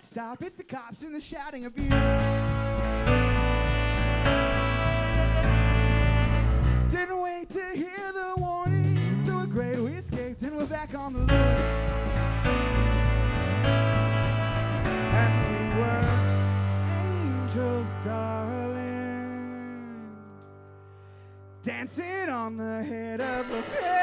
stop. It's the cops and the shouting abuse. Didn't wait to hear the warning. Through a grate we escaped and we're back on the loose. And we were angels, darling, dancing on the head of a pig.